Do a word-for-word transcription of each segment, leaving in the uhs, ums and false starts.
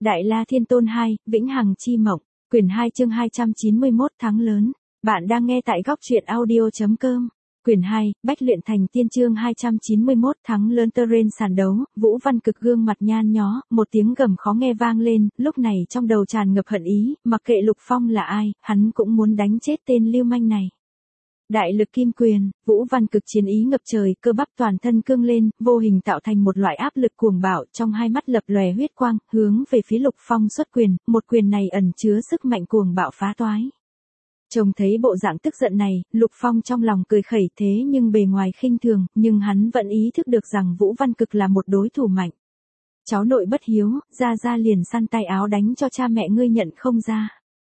Đại La Thiên Tôn hai, Vĩnh Hằng Chi Mộng, quyển hai chương hai trăm chín mươi mốt tháng lớn. Bạn đang nghe tại góc truyện audio chấm com. Quyển hai, Bách luyện thành tiên chương hai trăm chín mươi mốt tháng lớn. Terrain sàn đấu, Vũ Văn Cực gương mặt nhan nhó, một tiếng gầm khó nghe vang lên, lúc này trong đầu tràn ngập hận ý, mặc kệ Lục Phong là ai, hắn cũng muốn đánh chết tên lưu manh này. Đại lực kim quyền, Vũ Văn Cực chiến ý ngập trời, cơ bắp toàn thân cương lên, vô hình tạo thành một loại áp lực cuồng bạo, trong hai mắt lập lòe huyết quang, hướng về phía Lục Phong xuất quyền, một quyền này ẩn chứa sức mạnh cuồng bạo phá toái. Trông thấy bộ dạng tức giận này, Lục Phong trong lòng cười khẩy thế nhưng bề ngoài khinh thường, nhưng hắn vẫn ý thức được rằng Vũ Văn Cực là một đối thủ mạnh. Cháu nội bất hiếu, ra ra liền săn tay áo đánh cho cha mẹ ngươi nhận không ra.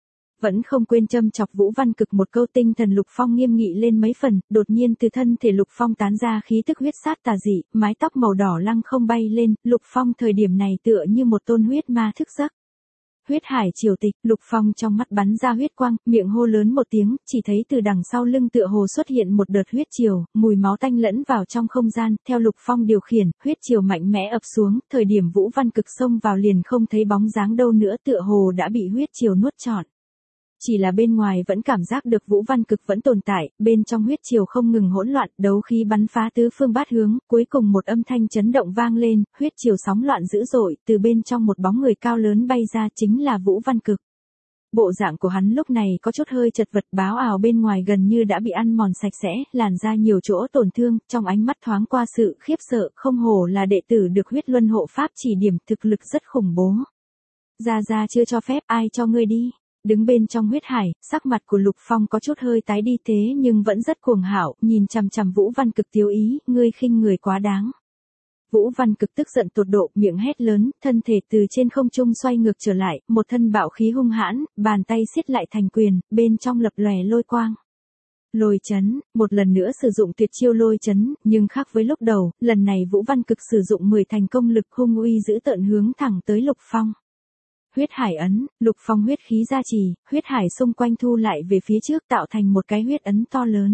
Vẫn không quên châm chọc Vũ Văn Cực một câu, tinh thần Lục Phong nghiêm nghị lên mấy phần, đột nhiên từ thân thể Lục Phong tán ra khí tức huyết sát tà dị, mái tóc màu đỏ lăng không bay lên, Lục Phong thời điểm này tựa như một tôn huyết ma thức giấc. Huyết hải triều tịch, Lục Phong trong mắt bắn ra huyết quang, miệng hô lớn một tiếng, chỉ thấy từ đằng sau lưng tựa hồ xuất hiện một đợt huyết triều, mùi máu tanh lẫn vào trong không gian, theo Lục Phong điều khiển, huyết triều mạnh mẽ ập xuống, thời điểm Vũ Văn Cực xông vào liền không thấy bóng dáng đâu nữa, tựa hồ đã bị huyết triều nuốt trọn. Chỉ là bên ngoài vẫn cảm giác được Vũ Văn Cực vẫn tồn tại, bên trong huyết triều không ngừng hỗn loạn, đấu khí bắn phá tứ phương bát hướng, cuối cùng một âm thanh chấn động vang lên, huyết triều sóng loạn dữ dội, từ bên trong một bóng người cao lớn bay ra, chính là Vũ Văn Cực. Bộ dạng của hắn lúc này có chút hơi chật vật, báo ảo bên ngoài gần như đã bị ăn mòn sạch sẽ, làn da nhiều chỗ tổn thương, trong ánh mắt thoáng qua sự khiếp sợ, không hổ là đệ tử được huyết luân hộ pháp chỉ điểm, thực lực rất khủng bố. Gia Gia chưa cho phép, ai cho ngươi đi? Đứng bên trong huyết hải, sắc mặt của Lục Phong có chút hơi tái đi thế nhưng vẫn rất cuồng hảo, nhìn chằm chằm Vũ Văn Cực tiêu ý, ngươi khinh người quá đáng. Vũ Văn Cực tức giận tột độ, miệng hét lớn, thân thể từ trên không trung xoay ngược trở lại, một thân bạo khí hung hãn, bàn tay siết lại thành quyền, bên trong lập lòe lôi quang. Lôi chấn, một lần nữa sử dụng tuyệt chiêu lôi chấn, nhưng khác với lúc đầu, lần này Vũ Văn Cực sử dụng mười thành công lực hung uy giữ tợn hướng thẳng tới Lục Phong. Huyết hải ấn, Lục Phong huyết khí gia trì, huyết hải xung quanh thu lại về phía trước tạo thành một cái huyết ấn to lớn.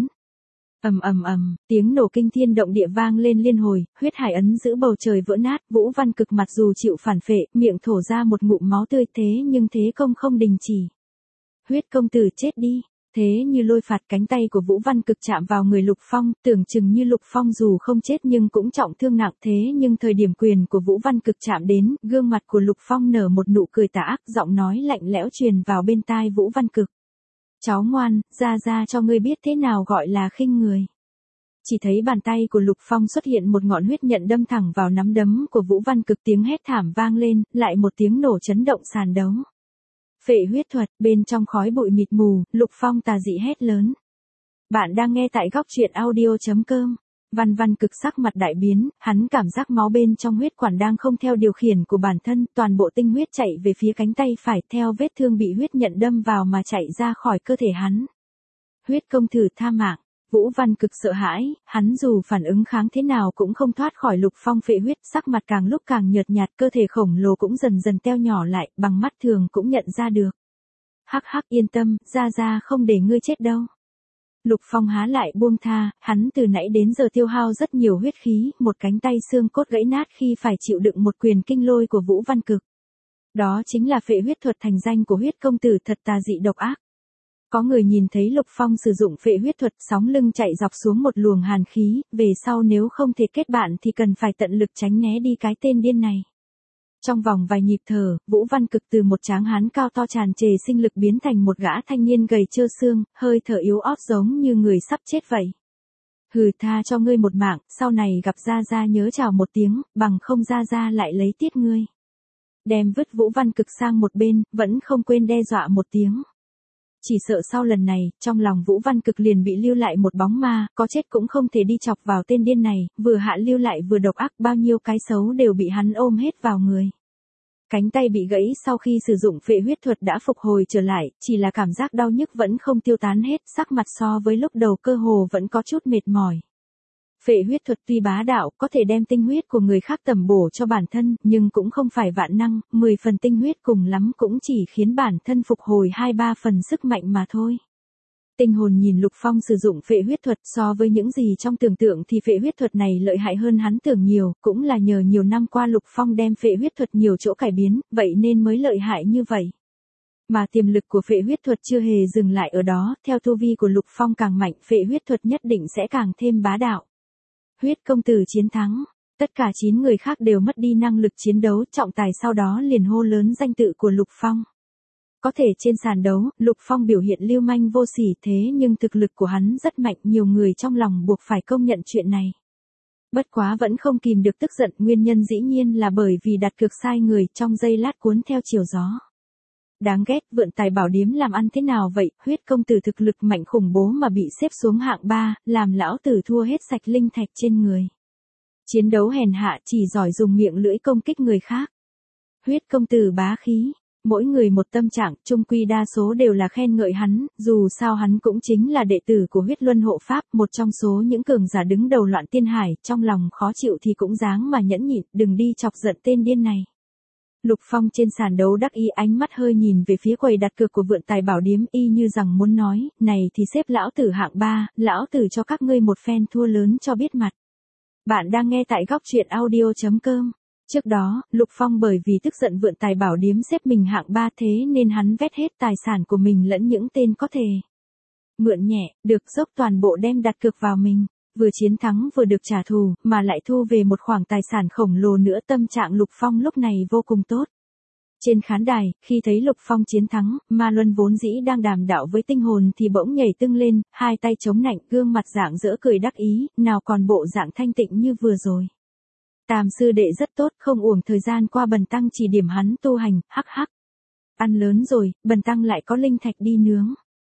Ầm ầm ầm, tiếng nổ kinh thiên động địa vang lên liên hồi, huyết hải ấn giữ bầu trời vỡ nát, Vũ Văn Cực mặc dù chịu phản phệ, miệng thổ ra một ngụm máu tươi thế nhưng thế công không đình chỉ. Huyết công tử chết đi. Thế như lôi phạt, cánh tay của Vũ Văn Cực chạm vào người Lục Phong, tưởng chừng như Lục Phong dù không chết nhưng cũng trọng thương nặng thế nhưng thời điểm quyền của Vũ Văn Cực chạm đến, gương mặt của Lục Phong nở một nụ cười tà ác, giọng nói lạnh lẽo truyền vào bên tai Vũ Văn Cực. Cháu ngoan, ra ra cho ngươi biết thế nào gọi là khinh người. Chỉ thấy bàn tay của Lục Phong xuất hiện một ngọn huyết nhận đâm thẳng vào nắm đấm của Vũ Văn Cực, tiếng hét thảm vang lên, lại một tiếng nổ chấn động sàn đấu. Phệ huyết thuật, bên trong khói bụi mịt mù, Lục Phong tà dị hét lớn. Bạn đang nghe tại góc truyện audio chấm com. Văn Văn Cực sắc mặt đại biến, hắn cảm giác máu bên trong huyết quản đang không theo điều khiển của bản thân, toàn bộ tinh huyết chạy về phía cánh tay phải, theo vết thương bị huyết nhận đâm vào mà chạy ra khỏi cơ thể hắn. Huyết công tử tha mạng. Vũ Văn Cực sợ hãi, hắn dù phản ứng kháng thế nào cũng không thoát khỏi Lục Phong phệ huyết, sắc mặt càng lúc càng nhợt nhạt, cơ thể khổng lồ cũng dần dần teo nhỏ lại, bằng mắt thường cũng nhận ra được. Hắc hắc, yên tâm, ra ra không để ngươi chết đâu. Lục Phong há lại buông tha, hắn từ nãy đến giờ tiêu hao rất nhiều huyết khí, một cánh tay xương cốt gãy nát khi phải chịu đựng một quyền kinh lôi của Vũ Văn Cực. Đó chính là phệ huyết thuật thành danh của huyết công tử, thật tà dị độc ác. Có người nhìn thấy Lục Phong sử dụng phệ huyết thuật, sóng lưng chạy dọc xuống một luồng hàn khí, về sau nếu không thể kết bạn thì cần phải tận lực tránh né đi cái tên điên này. Trong vòng vài nhịp thở, Vũ Văn Cực từ một tráng hán cao to tràn trề sinh lực biến thành một gã thanh niên gầy trơ xương, hơi thở yếu ớt giống như người sắp chết vậy. Hừ, tha cho ngươi một mạng, sau này gặp Gia Gia nhớ chào một tiếng, bằng không Gia Gia lại lấy tiết ngươi. Đem vứt Vũ Văn Cực sang một bên, vẫn không quên đe dọa một tiếng. Chỉ sợ sau lần này, trong lòng Vũ Văn Cực liền bị lưu lại một bóng ma, có chết cũng không thể đi chọc vào tên điên này, vừa hạ lưu lại vừa độc ác, bao nhiêu cái xấu đều bị hắn ôm hết vào người. Cánh tay bị gãy sau khi sử dụng phệ huyết thuật đã phục hồi trở lại, chỉ là cảm giác đau nhức vẫn không tiêu tán hết, sắc mặt so với lúc đầu cơ hồ vẫn có chút mệt mỏi. Phệ huyết thuật tuy bá đạo, có thể đem tinh huyết của người khác tầm bổ cho bản thân, nhưng cũng không phải vạn năng, mười phần tinh huyết cùng lắm cũng chỉ khiến bản thân phục hồi hai ba phần sức mạnh mà thôi. Tinh hồn nhìn Lục Phong sử dụng phệ huyết thuật, so với những gì trong tưởng tượng thì phệ huyết thuật này lợi hại hơn hắn tưởng nhiều, cũng là nhờ nhiều năm qua Lục Phong đem phệ huyết thuật nhiều chỗ cải biến, vậy nên mới lợi hại như vậy. Mà tiềm lực của phệ huyết thuật chưa hề dừng lại ở đó, theo tu vi của Lục Phong càng mạnh, phệ huyết thuật nhất định sẽ càng thêm bá đạo. Huyết công tử chiến thắng, tất cả chín người khác đều mất đi năng lực chiến đấu, trọng tài sau đó liền hô lớn danh tự của Lục Phong. Có thể trên sàn đấu, Lục Phong biểu hiện lưu manh vô sỉ thế nhưng thực lực của hắn rất mạnh, nhiều người trong lòng buộc phải công nhận chuyện này. Bất quá vẫn không kìm được tức giận, nguyên nhân dĩ nhiên là bởi vì đặt cược sai người, trong giây lát cuốn theo chiều gió. Đáng ghét, vượn tài bảo điếm làm ăn thế nào vậy, huyết công tử thực lực mạnh khủng bố mà bị xếp xuống hạng ba, làm lão tử thua hết sạch linh thạch trên người. Chiến đấu hèn hạ, chỉ giỏi dùng miệng lưỡi công kích người khác. Huyết công tử bá khí, mỗi người một tâm trạng, chung quy đa số đều là khen ngợi hắn, dù sao hắn cũng chính là đệ tử của huyết luân hộ pháp, một trong số những cường giả đứng đầu loạn tiên hải, trong lòng khó chịu thì cũng dáng mà nhẫn nhịn, đừng đi chọc giận tên điên này. Lục Phong trên sàn đấu đắc ý, ánh mắt hơi nhìn về phía quầy đặt cược của vượn tài bảo điếm, y như rằng muốn nói, này thì xếp lão tử hạng ba, lão tử cho các ngươi một phen thua lớn cho biết mặt. Bạn đang nghe tại góc truyện audio chấm com. Trước đó, Lục Phong bởi vì tức giận vượn tài bảo điếm xếp mình hạng ba, thế nên hắn vét hết tài sản của mình lẫn những tên có thể mượn nhẹ, được dốc toàn bộ đem đặt cược vào mình. Vừa chiến thắng vừa được trả thù, mà lại thu về một khoản tài sản khổng lồ nữa, tâm trạng Lục Phong lúc này vô cùng tốt. Trên khán đài, khi thấy Lục Phong chiến thắng, Ma Luân vốn dĩ đang đàm đạo với tinh hồn thì bỗng nhảy tưng lên, hai tay chống nạnh, gương mặt rạng rỡ cười đắc ý, nào còn bộ dạng thanh tịnh như vừa rồi. Tam sư đệ rất tốt, không uổng thời gian qua bần tăng chỉ điểm hắn tu hành, hắc hắc. Ăn lớn rồi, bần tăng lại có linh thạch đi nướng.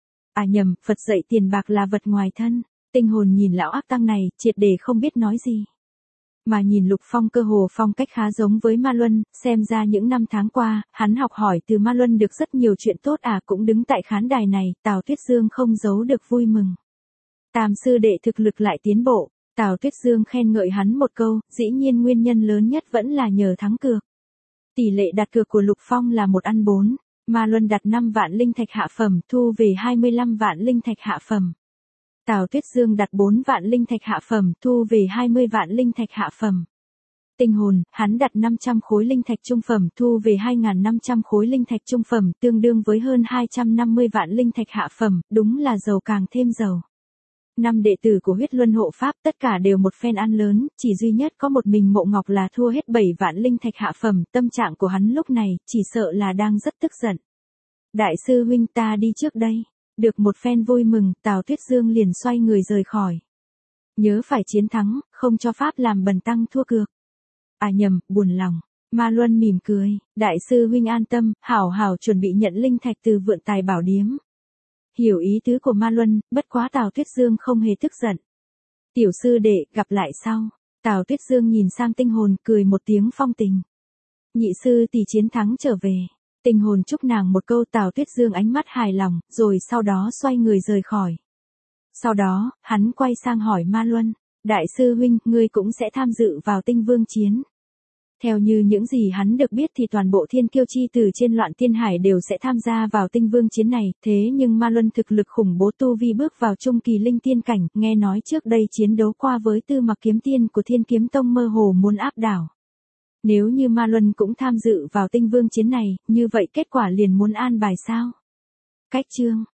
À nhầm, Phật dạy tiền bạc là vật ngoài thân. Tinh hồn nhìn lão ác tăng này, triệt để không biết nói gì. Mà nhìn Lục Phong cơ hồ phong cách khá giống với Ma Luân, xem ra những năm tháng qua, hắn học hỏi từ Ma Luân được rất nhiều chuyện tốt à, cũng đứng tại khán đài này, Tào Tuyết Dương không giấu được vui mừng. Tam sư đệ thực lực lại tiến bộ, Tào Tuyết Dương khen ngợi hắn một câu, dĩ nhiên nguyên nhân lớn nhất vẫn là nhờ thắng cược. Tỷ lệ đặt cược của Lục Phong là một ăn bốn, Ma Luân đặt năm vạn linh thạch hạ phẩm, thu về hai mươi lăm vạn linh thạch hạ phẩm. Tào Tuyết Dương đặt bốn vạn linh thạch hạ phẩm, thu về hai mươi vạn linh thạch hạ phẩm. Tinh hồn, hắn đặt năm trăm khối linh thạch trung phẩm, thu về hai nghìn năm trăm khối linh thạch trung phẩm, tương đương với hơn hai trăm năm mươi vạn linh thạch hạ phẩm, đúng là giàu càng thêm giàu. Năm đệ tử của huyết luân hộ pháp tất cả đều một phen ăn lớn, chỉ duy nhất có một mình Mộ Ngọc là thua hết bảy vạn linh thạch hạ phẩm, tâm trạng của hắn lúc này, chỉ sợ là đang rất tức giận. Đại sư huynh, ta đi trước đây. Được một phen vui mừng, Tào Tuyết Dương liền xoay người rời khỏi. Nhớ phải chiến thắng, không cho pháp làm bần tăng thua cược. À nhầm, buồn lòng. Ma Luân mỉm cười, đại sư huynh an tâm, hảo hảo chuẩn bị nhận linh thạch từ vượn tài bảo điếm. Hiểu ý tứ của Ma Luân, bất quá Tào Tuyết Dương không hề tức giận. Tiểu sư đệ, gặp lại sau. Tào Tuyết Dương nhìn sang tinh hồn, cười một tiếng phong tình. Nhị sư tỷ chiến thắng trở về. Tinh hồn chúc nàng một câu, Tào Tuyết Dương ánh mắt hài lòng, rồi sau đó xoay người rời khỏi. Sau đó, hắn quay sang hỏi Ma Luân, đại sư huynh, ngươi cũng sẽ tham dự vào tinh vương chiến. Theo như những gì hắn được biết thì toàn bộ thiên kiêu chi từ trên loạn tiên hải đều sẽ tham gia vào tinh vương chiến này, thế nhưng Ma Luân thực lực khủng bố, tu vi bước vào trung kỳ linh tiên cảnh, nghe nói trước đây chiến đấu qua với Tư Mặc kiếm tiên của Thiên Kiếm Tông mơ hồ muốn áp đảo. Nếu như Ma Luân cũng tham dự vào tinh vương chiến này, như vậy kết quả liền muốn an bài sao? Cách chương